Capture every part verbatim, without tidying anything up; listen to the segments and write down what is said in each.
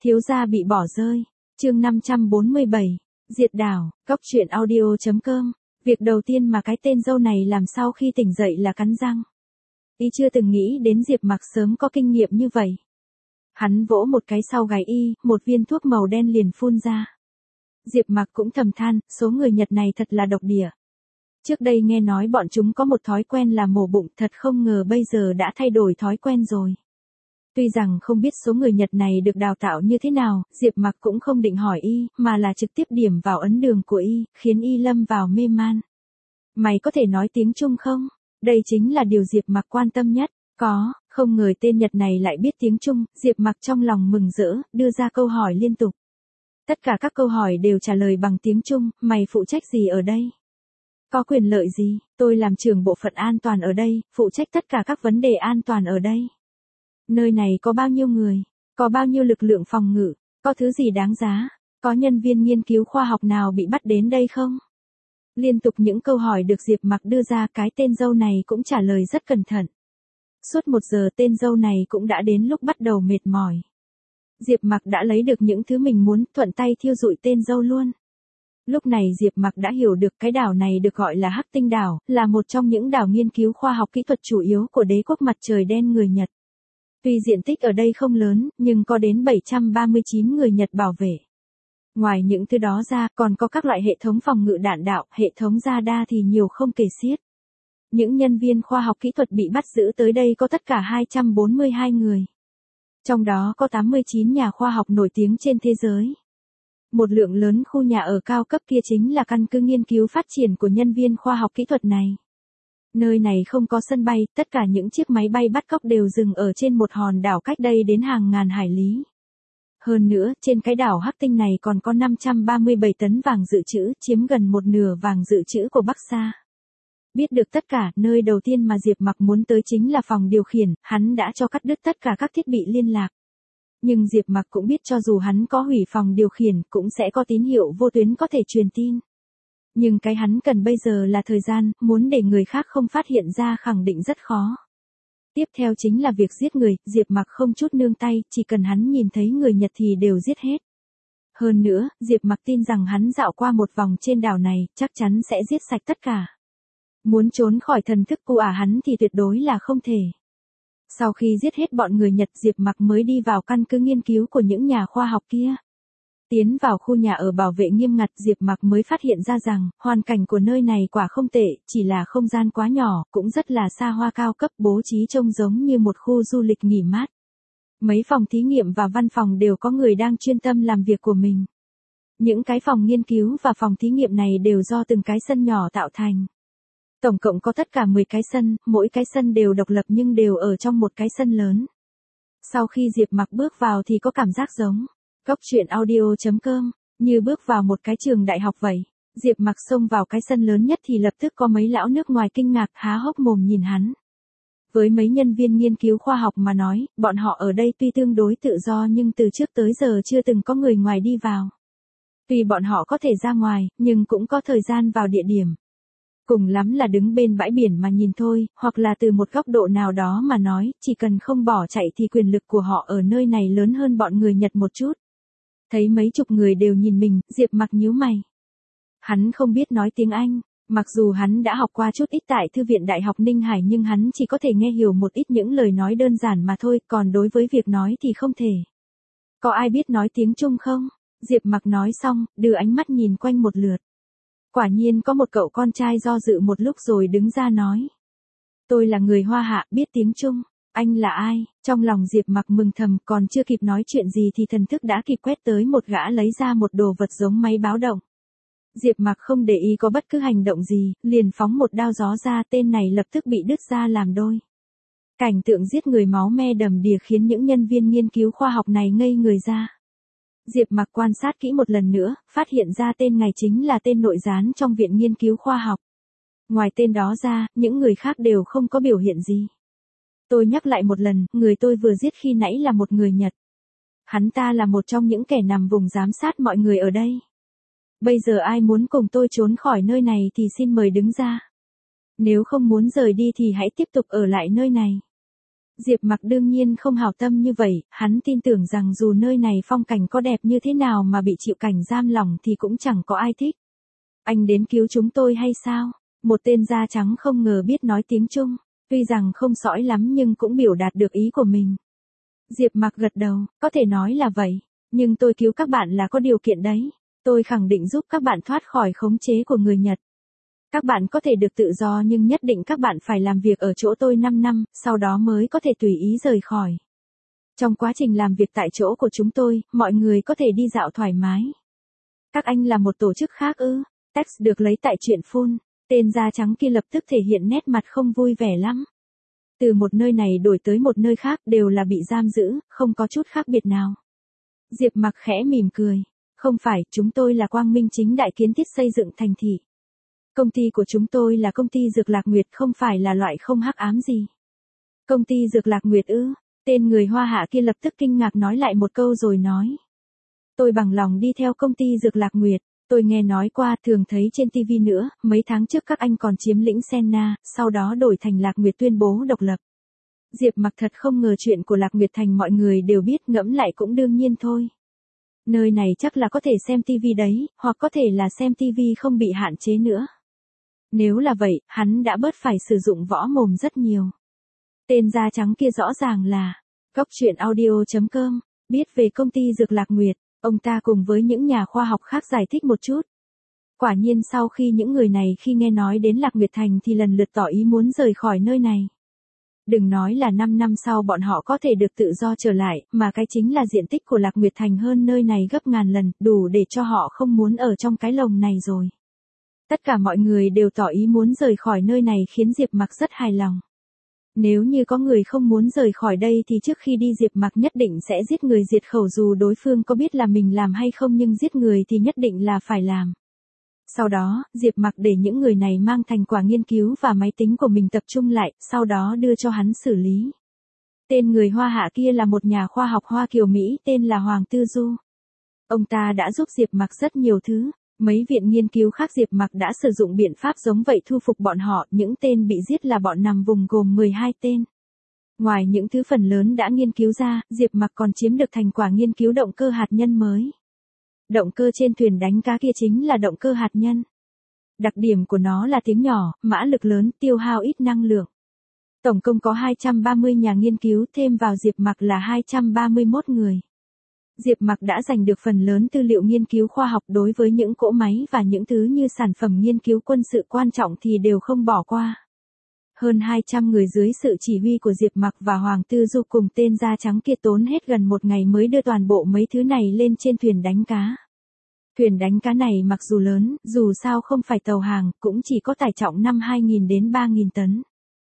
Thiếu gia bị bỏ rơi. Chương năm trăm bốn mươi bảy. Diệt đảo. Cóc truyện audio chấm com. Việc đầu tiên mà cái tên dâu này làm sau khi tỉnh dậy là cắn răng. Y chưa từng nghĩ đến Diệp Mặc sớm có kinh nghiệm như vậy. Hắn vỗ một cái sau gáy y, một viên thuốc màu đen liền phun ra. Diệp Mặc cũng thầm than, số người Nhật này thật là độc địa. Trước đây nghe nói bọn chúng có một thói quen là mổ bụng, thật không ngờ bây giờ đã thay đổi thói quen rồi. Tuy rằng không biết số người Nhật này được đào tạo như thế nào, Diệp Mặc cũng không định hỏi y, mà là trực tiếp điểm vào ấn đường của y, khiến y lâm vào mê man. Mày có thể nói tiếng Trung không? Đây chính là điều Diệp Mặc quan tâm nhất. Có, không ngờ tên Nhật này lại biết tiếng Trung, Diệp Mặc trong lòng mừng rỡ, đưa ra câu hỏi liên tục. Tất cả các câu hỏi đều trả lời bằng tiếng Trung, mày phụ trách gì ở đây? Có quyền lợi gì? Tôi làm trưởng bộ phận an toàn ở đây, phụ trách tất cả các vấn đề an toàn ở đây. Nơi này có bao nhiêu người? Có bao nhiêu lực lượng phòng ngự? Có thứ gì đáng giá? Có nhân viên nghiên cứu khoa học nào bị bắt đến đây không? Liên tục những câu hỏi được Diệp Mặc đưa ra, cái tên dâu này cũng trả lời rất cẩn thận. Suốt một giờ tên dâu này cũng đã đến lúc bắt đầu mệt mỏi. Diệp Mặc đã lấy được những thứ mình muốn, thuận tay thiêu rụi tên dâu luôn. Lúc này Diệp Mặc đã hiểu được cái đảo này được gọi là Hắc Tinh đảo, là một trong những đảo nghiên cứu khoa học kỹ thuật chủ yếu của đế quốc mặt trời đen người Nhật. Tuy diện tích ở đây không lớn, nhưng có đến bảy trăm ba mươi chín người Nhật bảo vệ. Ngoài những thứ đó ra, còn có các loại hệ thống phòng ngự đạn đạo, hệ thống radar thì nhiều không kể xiết. Những nhân viên khoa học kỹ thuật bị bắt giữ tới đây có tất cả hai trăm bốn mươi hai người. Trong đó có tám mươi chín nhà khoa học nổi tiếng trên thế giới. Một lượng lớn khu nhà ở cao cấp kia chính là căn cứ nghiên cứu phát triển của nhân viên khoa học kỹ thuật này. Nơi này không có sân bay, tất cả những chiếc máy bay bắt cóc đều dừng ở trên một hòn đảo cách đây đến hàng ngàn hải lý. Hơn nữa, trên cái đảo Hắc Tinh này còn có năm trăm ba mươi bảy tấn vàng dự trữ, chiếm gần một nửa vàng dự trữ của Bắc Sa. Biết được tất cả, nơi đầu tiên mà Diệp Mặc muốn tới chính là phòng điều khiển, hắn đã cho cắt đứt tất cả các thiết bị liên lạc. Nhưng Diệp Mặc cũng biết cho dù hắn có hủy phòng điều khiển, cũng sẽ có tín hiệu vô tuyến có thể truyền tin. Nhưng cái hắn cần bây giờ là thời gian, muốn để người khác không phát hiện ra khẳng định rất khó. Tiếp theo chính là việc giết người, Diệp Mặc không chút nương tay, chỉ cần hắn nhìn thấy người Nhật thì đều giết hết. Hơn nữa, Diệp Mặc tin rằng hắn dạo qua một vòng trên đảo này, chắc chắn sẽ giết sạch tất cả. Muốn trốn khỏi thần thức của ả hắn thì tuyệt đối là không thể. Sau khi giết hết bọn người Nhật, Diệp Mặc mới đi vào căn cứ nghiên cứu của những nhà khoa học kia. Tiến vào khu nhà ở bảo vệ nghiêm ngặt, Diệp Mặc mới phát hiện ra rằng, hoàn cảnh của nơi này quả không tệ, chỉ là không gian quá nhỏ, cũng rất là xa hoa cao cấp, bố trí trông giống như một khu du lịch nghỉ mát. Mấy phòng thí nghiệm và văn phòng đều có người đang chuyên tâm làm việc của mình. Những cái phòng nghiên cứu và phòng thí nghiệm này đều do từng cái sân nhỏ tạo thành. Tổng cộng có tất cả mười cái sân, mỗi cái sân đều độc lập nhưng đều ở trong một cái sân lớn. Sau khi Diệp Mặc bước vào thì có cảm giác giống cóc truyện audio chấm com, như bước vào một cái trường đại học vậy. Diệp Mặc xông vào cái sân lớn nhất thì lập tức có mấy lão nước ngoài kinh ngạc há hốc mồm nhìn hắn. Với mấy nhân viên nghiên cứu khoa học mà nói, bọn họ ở đây tuy tương đối tự do nhưng từ trước tới giờ chưa từng có người ngoài đi vào. Tuy bọn họ có thể ra ngoài, nhưng cũng có thời gian vào địa điểm. Cùng lắm là đứng bên bãi biển mà nhìn thôi, hoặc là từ một góc độ nào đó mà nói, chỉ cần không bỏ chạy thì quyền lực của họ ở nơi này lớn hơn bọn người Nhật một chút. Thấy mấy chục người đều nhìn mình, Diệp Mặc nhíu mày. Hắn không biết nói tiếng Anh, mặc dù hắn đã học qua chút ít tại Thư viện Đại học Ninh Hải nhưng hắn chỉ có thể nghe hiểu một ít những lời nói đơn giản mà thôi, còn đối với việc nói thì không thể. Có ai biết nói tiếng Trung không? Diệp Mặc nói xong, đưa ánh mắt nhìn quanh một lượt. Quả nhiên có một cậu con trai do dự một lúc rồi đứng ra nói. Tôi là người Hoa Hạ, biết tiếng Trung. Anh là ai? Trong lòng Diệp Mặc mừng thầm, còn chưa kịp nói chuyện gì thì thần thức đã kịp quét tới một gã lấy ra một đồ vật giống máy báo động. Diệp Mặc không để ý có bất cứ hành động gì, liền phóng một đao gió ra, tên này lập tức bị đứt ra làm đôi. Cảnh tượng giết người máu me đầm đìa khiến những nhân viên nghiên cứu khoa học này ngây người ra. Diệp Mặc quan sát kỹ một lần nữa, phát hiện ra tên này chính là tên nội gián trong viện nghiên cứu khoa học. Ngoài tên đó ra, những người khác đều không có biểu hiện gì. Tôi nhắc lại một lần, người tôi vừa giết khi nãy là một người Nhật. Hắn ta là một trong những kẻ nằm vùng giám sát mọi người ở đây. Bây giờ ai muốn cùng tôi trốn khỏi nơi này thì xin mời đứng ra. Nếu không muốn rời đi thì hãy tiếp tục ở lại nơi này. Diệp Mặc đương nhiên không hảo tâm như vậy, hắn tin tưởng rằng dù nơi này phong cảnh có đẹp như thế nào mà bị chịu cảnh giam lỏng thì cũng chẳng có ai thích. Anh đến cứu chúng tôi hay sao? Một tên da trắng không ngờ biết nói tiếng Trung, tuy rằng không sõi lắm nhưng cũng biểu đạt được ý của mình. Diệp Mặc gật đầu, có thể nói là vậy, nhưng tôi cứu các bạn là có điều kiện đấy. Tôi khẳng định giúp các bạn thoát khỏi khống chế của người Nhật. Các bạn có thể được tự do nhưng nhất định các bạn phải làm việc ở chỗ tôi năm năm, sau đó mới có thể tùy ý rời khỏi. Trong quá trình làm việc tại chỗ của chúng tôi, mọi người có thể đi dạo thoải mái. Các anh là một tổ chức khác ư? Text được lấy tại truyện phun. Tên da trắng kia lập tức thể hiện nét mặt không vui vẻ lắm. Từ một nơi này đổi tới một nơi khác đều là bị giam giữ, không có chút khác biệt nào. Diệp Mặc khẽ mỉm cười. Không phải, chúng tôi là quang minh chính đại kiến thiết xây dựng thành thị. Công ty của chúng tôi là công ty Dược Lạc Nguyệt, không phải là loại không hắc ám gì. Công ty Dược Lạc Nguyệt ư? Tên người Hoa Hạ kia lập tức kinh ngạc nói lại một câu rồi nói. Tôi bằng lòng đi theo công ty Dược Lạc Nguyệt. Tôi nghe nói qua, thường thấy trên ti vi nữa, mấy tháng trước các anh còn chiếm lĩnh Senna, sau đó đổi thành Lạc Nguyệt tuyên bố độc lập. Diệp Mặc thật không ngờ chuyện của Lạc Nguyệt Thành mọi người đều biết, ngẫm lại cũng đương nhiên thôi. Nơi này chắc là có thể xem ti vi đấy, hoặc có thể là xem ti vi không bị hạn chế nữa. Nếu là vậy, hắn đã bớt phải sử dụng võ mồm rất nhiều. Tên da trắng kia rõ ràng là Cóc Truyện Audio chấm com, biết về công ty Dược Lạc Nguyệt, ông ta cùng với những nhà khoa học khác giải thích một chút. Quả nhiên sau khi những người này khi nghe nói đến Lạc Nguyệt Thành thì lần lượt tỏ ý muốn rời khỏi nơi này. Đừng nói là năm năm sau bọn họ có thể được tự do trở lại, mà cái chính là diện tích của Lạc Nguyệt Thành hơn nơi này gấp ngàn lần, đủ để cho họ không muốn ở trong cái lồng này rồi. Tất cả mọi người đều tỏ ý muốn rời khỏi nơi này khiến Diệp Mặc rất hài lòng. Nếu như có người không muốn rời khỏi đây thì trước khi đi Diệp Mặc nhất định sẽ giết người diệt khẩu, dù đối phương có biết là mình làm hay không, nhưng giết người thì nhất định là phải làm. Sau đó, Diệp Mặc để những người này mang thành quả nghiên cứu và máy tính của mình tập trung lại, sau đó đưa cho hắn xử lý. Tên người Hoa Hạ kia là một nhà khoa học Hoa Kiều Mỹ tên là Hoàng Tư Du. Ông ta đã giúp Diệp Mặc rất nhiều thứ. Mấy viện nghiên cứu khác Diệp Mặc đã sử dụng biện pháp giống vậy thu phục bọn họ, những tên bị giết là bọn nằm vùng gồm mười hai tên. Ngoài những thứ phần lớn đã nghiên cứu ra, Diệp Mặc còn chiếm được thành quả nghiên cứu động cơ hạt nhân mới. Động cơ trên thuyền đánh cá kia chính là động cơ hạt nhân. Đặc điểm của nó là tiếng nhỏ, mã lực lớn, tiêu hao ít năng lượng. Tổng cộng có hai trăm ba mươi nhà nghiên cứu, thêm vào Diệp Mặc là hai trăm ba mươi mốt người. Diệp Mặc đã giành được phần lớn tư liệu nghiên cứu khoa học, đối với những cỗ máy và những thứ như sản phẩm nghiên cứu quân sự quan trọng thì đều không bỏ qua. Hơn hai trăm người dưới sự chỉ huy của Diệp Mặc và Hoàng Tư Du cùng tên da trắng kia tốn hết gần một ngày mới đưa toàn bộ mấy thứ này lên trên thuyền đánh cá. Thuyền đánh cá này mặc dù lớn, dù sao không phải tàu hàng, cũng chỉ có tải trọng năm hai nghìn đến ba nghìn tấn.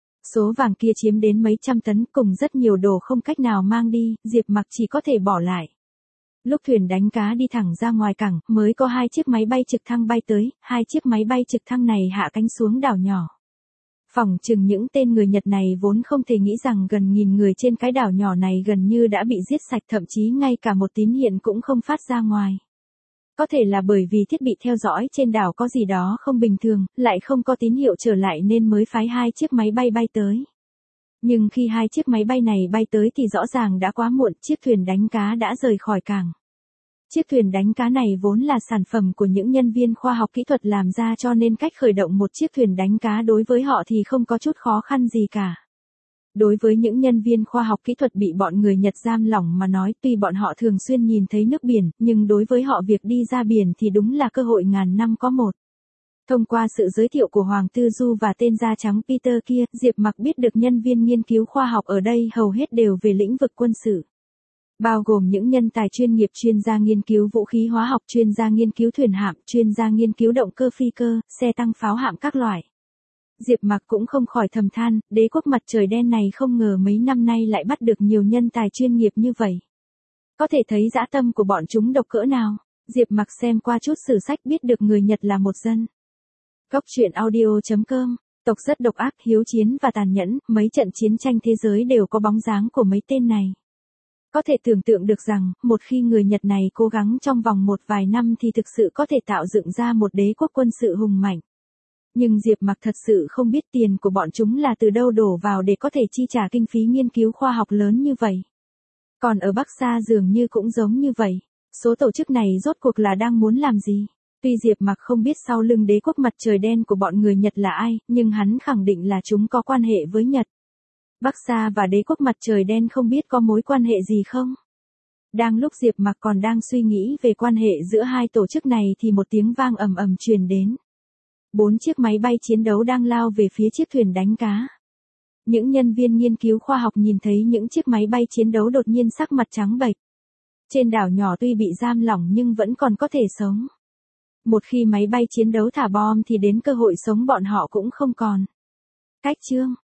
Số vàng kia chiếm đến mấy trăm tấn, cùng rất nhiều đồ không cách nào mang đi, Diệp Mặc chỉ có thể bỏ lại. Lúc thuyền đánh cá đi thẳng ra ngoài cảng, mới có hai chiếc máy bay trực thăng bay tới, hai chiếc máy bay trực thăng này hạ cánh xuống đảo nhỏ. Phỏng chừng những tên người Nhật này vốn không thể nghĩ rằng gần nghìn người trên cái đảo nhỏ này gần như đã bị giết sạch, thậm chí ngay cả một tín hiệu cũng không phát ra ngoài. Có thể là bởi vì thiết bị theo dõi trên đảo có gì đó không bình thường, lại không có tín hiệu trở lại nên mới phái hai chiếc máy bay bay tới. Nhưng khi hai chiếc máy bay này bay tới thì rõ ràng đã quá muộn, chiếc thuyền đánh cá đã rời khỏi cảng. Chiếc thuyền đánh cá này vốn là sản phẩm của những nhân viên khoa học kỹ thuật làm ra, cho nên cách khởi động một chiếc thuyền đánh cá đối với họ thì không có chút khó khăn gì cả. Đối với những nhân viên khoa học kỹ thuật bị bọn người Nhật giam lỏng mà nói, tuy bọn họ thường xuyên nhìn thấy nước biển, nhưng đối với họ việc đi ra biển thì đúng là cơ hội ngàn năm có một. Thông qua sự giới thiệu của Hoàng Tư Du và tên da trắng Peter kia, Diệp Mặc biết được nhân viên nghiên cứu khoa học ở đây hầu hết đều về lĩnh vực quân sự. Bao gồm những nhân tài chuyên nghiệp, chuyên gia nghiên cứu vũ khí hóa học, chuyên gia nghiên cứu thuyền hạm, chuyên gia nghiên cứu động cơ phi cơ, xe tăng pháo hạm các loại. Diệp Mặc cũng không khỏi thầm than, đế quốc mặt trời đen này không ngờ mấy năm nay lại bắt được nhiều nhân tài chuyên nghiệp như vậy. Có thể thấy dã tâm của bọn chúng độc cỡ nào. Diệp Mặc xem qua chút sử sách biết được người Nhật là một dân. Cóc Truyện Audio chấm com, tộc rất độc ác, hiếu chiến và tàn nhẫn, mấy trận chiến tranh thế giới đều có bóng dáng của mấy tên này. Có thể tưởng tượng được rằng, một khi người Nhật này cố gắng trong vòng một vài năm thì thực sự có thể tạo dựng ra một đế quốc quân sự hùng mạnh. Nhưng Diệp Mặc thật sự không biết tiền của bọn chúng là từ đâu đổ vào để có thể chi trả kinh phí nghiên cứu khoa học lớn như vậy. Còn ở Bắc Sa dường như cũng giống như vậy. Số tổ chức này rốt cuộc là đang muốn làm gì? Tuy Diệp Mặc không biết sau lưng đế quốc mặt trời đen của bọn người Nhật là ai, nhưng hắn khẳng định là chúng có quan hệ với Nhật. Bắc Sa và đế quốc mặt trời đen không biết có mối quan hệ gì không? Đang lúc Diệp Mặc còn đang suy nghĩ về quan hệ giữa hai tổ chức này thì một tiếng vang ầm ầm truyền đến. Bốn chiếc máy bay chiến đấu đang lao về phía chiếc thuyền đánh cá. Những nhân viên nghiên cứu khoa học nhìn thấy những chiếc máy bay chiến đấu đột nhiên sắc mặt trắng bệch. Trên đảo nhỏ tuy bị giam lỏng nhưng vẫn còn có thể sống. Một khi máy bay chiến đấu thả bom thì đến cơ hội sống bọn họ cũng không còn. Cách chương